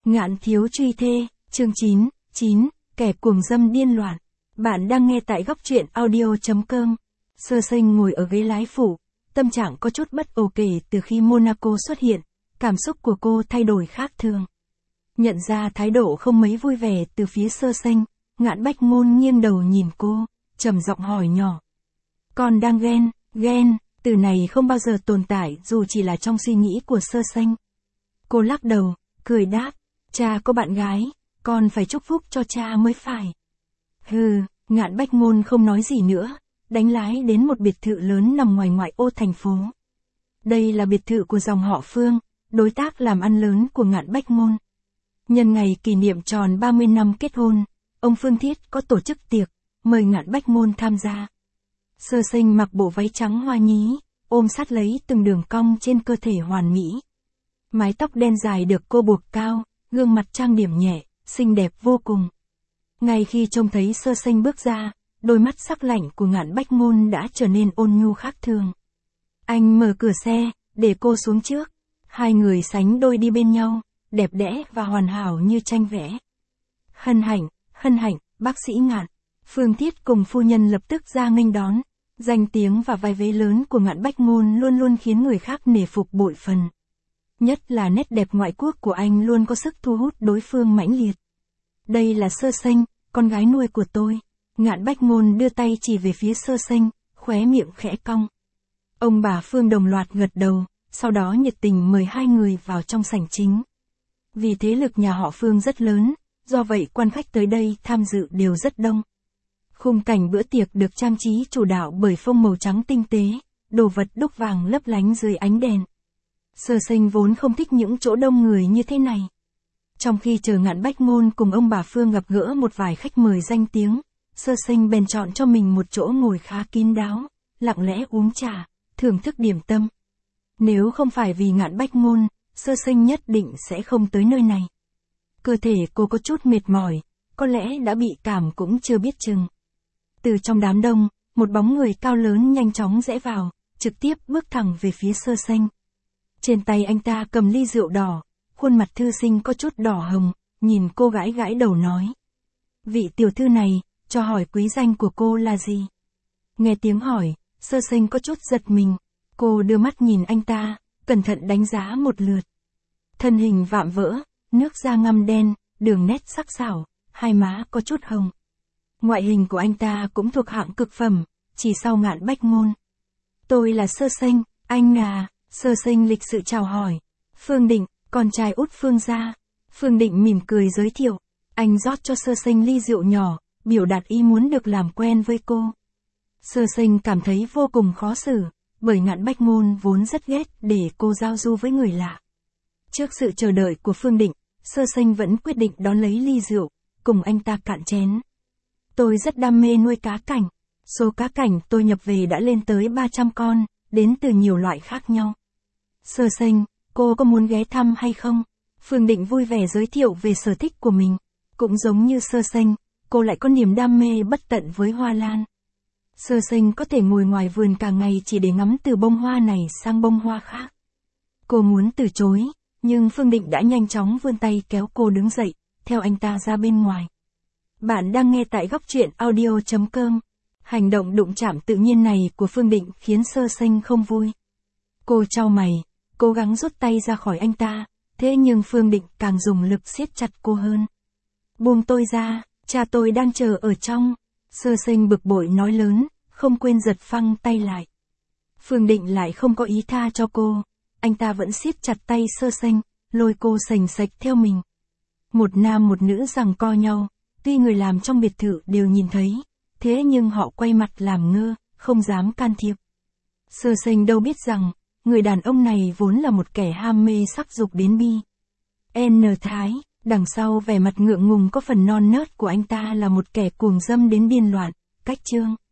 Ngạn thiếu truy thê, chương 9, kẻ cuồng dâm điên loạn. Bạn đang nghe tại góc truyện audio.com. Sơ Sinh ngồi ở ghế lái phụ, tâm trạng có chút bất ổn kể từ khi Monaco xuất hiện, cảm xúc của cô thay đổi khác thường. Nhận ra thái độ không mấy vui vẻ từ phía Sơ Sinh, Ngạn Bách Ngôn nghiêng đầu nhìn cô, trầm giọng hỏi nhỏ. Con đang ghen, từ này không bao giờ tồn tại dù chỉ là trong suy nghĩ của Sơ Sinh. Cô lắc đầu, cười đáp, cha có bạn gái, con phải chúc phúc cho cha mới phải. Ngạn Bách Ngôn không nói gì nữa, đánh lái đến một biệt thự lớn nằm ngoài ngoại ô thành phố. Đây là biệt thự của dòng họ Phương, đối tác làm ăn lớn của Ngạn Bách Ngôn. Nhân ngày kỷ niệm tròn 30 năm kết hôn, ông Phương Thiết có tổ chức tiệc, mời Ngạn Bách Ngôn tham gia. Sơ Sinh mặc bộ váy trắng hoa nhí, ôm sát lấy từng đường cong trên cơ thể hoàn mỹ. Mái tóc đen dài được cô buộc cao, gương mặt trang điểm nhẹ, xinh đẹp vô cùng. Ngay khi trông thấy Sơ Sinh bước ra, đôi mắt sắc lạnh của Ngạn Bách Ngôn đã trở nên ôn nhu khác thường. Anh mở cửa xe, để cô xuống trước. Hai người sánh đôi đi bên nhau, đẹp đẽ và hoàn hảo như tranh vẽ. Hân hạnh, bác sĩ Ngạn. Phương Thiết cùng phu nhân lập tức ra nghênh đón. Danh tiếng và vai vế lớn của Ngạn Bách Ngôn luôn luôn khiến người khác nể phục bội phần. Nhất là nét đẹp ngoại quốc của anh luôn có sức thu hút đối phương mãnh liệt. Đây là Sơ Sinh, con gái nuôi của tôi. Ngạn Bách Ngôn đưa tay chỉ về phía Sơ Sinh, khóe miệng khẽ cong. Ông bà Phương đồng loạt gật đầu, sau đó nhiệt tình mời hai người vào trong sảnh chính. Vì thế lực nhà họ Phương rất lớn, do vậy quan khách tới đây tham dự đều rất đông. Khung cảnh bữa tiệc được trang trí chủ đạo bởi phông màu trắng tinh tế, đồ vật đúc vàng lấp lánh dưới ánh đèn. Sơ Sinh vốn không thích những chỗ đông người như thế này. Trong khi chờ Ngạn Bách Ngôn cùng ông bà Phương gặp gỡ một vài khách mời danh tiếng, Sơ Sinh bèn chọn cho mình một chỗ ngồi khá kín đáo, lặng lẽ uống trà, thưởng thức điểm tâm. Nếu không phải vì Ngạn Bách Ngôn, Sơ Sinh nhất định sẽ không tới nơi này. Cơ thể cô có chút mệt mỏi, có lẽ đã bị cảm cũng chưa biết chừng. Từ trong đám đông, một bóng người cao lớn nhanh chóng rẽ vào, trực tiếp bước thẳng về phía Sơ Sinh. Trên tay anh ta cầm ly rượu đỏ, khuôn mặt thư sinh có chút đỏ hồng, nhìn cô gãi gãi đầu nói. Vị tiểu thư này, cho hỏi quý danh của cô là gì? Nghe tiếng hỏi, Sơ Sinh có chút giật mình, cô đưa mắt nhìn anh ta, cẩn thận đánh giá một lượt. Thân hình vạm vỡ, nước da ngăm đen, đường nét sắc sảo, hai má có chút hồng. Ngoại hình của anh ta cũng thuộc hạng cực phẩm, chỉ sau Ngạn Bách Ngôn. Tôi là Sơ Sinh, anh à, Sơ Sinh lịch sự chào hỏi. Phương Định, con trai út Phương gia. Phương Định mỉm cười giới thiệu, anh rót cho Sơ Sinh ly rượu nhỏ, biểu đạt ý muốn được làm quen với cô. Sơ Sinh cảm thấy vô cùng khó xử, bởi Ngạn Bách Ngôn vốn rất ghét để cô giao du với người lạ. Trước sự chờ đợi của Phương Định, Sơ Sinh vẫn quyết định đón lấy ly rượu, cùng anh ta cạn chén. Tôi rất đam mê nuôi cá cảnh. Số cá cảnh tôi nhập về đã lên tới 300 con, đến từ nhiều loại khác nhau. Sơ Sinh, cô có muốn ghé thăm hay không? Phương Định vui vẻ giới thiệu về sở thích của mình. Cũng giống như Sơ Sinh, cô lại có niềm đam mê bất tận với hoa lan. Sơ Sinh có thể ngồi ngoài vườn cả ngày chỉ để ngắm từ bông hoa này sang bông hoa khác. Cô muốn từ chối, nhưng Phương Định đã nhanh chóng vươn tay kéo cô đứng dậy, theo anh ta ra bên ngoài. Bạn đang nghe tại góc truyện audio.com. Hành động đụng chạm tự nhiên này của Phương Định khiến Sơ Sinh không vui. Cô chau mày, cố gắng rút tay ra khỏi anh ta, thế nhưng Phương Định càng dùng lực siết chặt cô hơn. Buông tôi ra, cha tôi đang chờ ở trong. Sơ Sinh bực bội nói lớn, không quên giật phăng tay lại. Phương Định lại không có ý tha cho cô, anh ta vẫn siết chặt tay Sơ Sinh, lôi cô sành sạch theo mình. Một nam một nữ giằng co nhau, tuy người làm trong biệt thự đều nhìn thấy, thế nhưng họ quay mặt làm ngơ, không dám can thiệp. Sơ Sinh đâu biết rằng, người đàn ông này vốn là một kẻ ham mê sắc dục đến bi. Thái, đằng sau vẻ mặt ngượng ngùng có phần non nớt của anh ta là một kẻ cuồng dâm đến điên loạn, cách chương.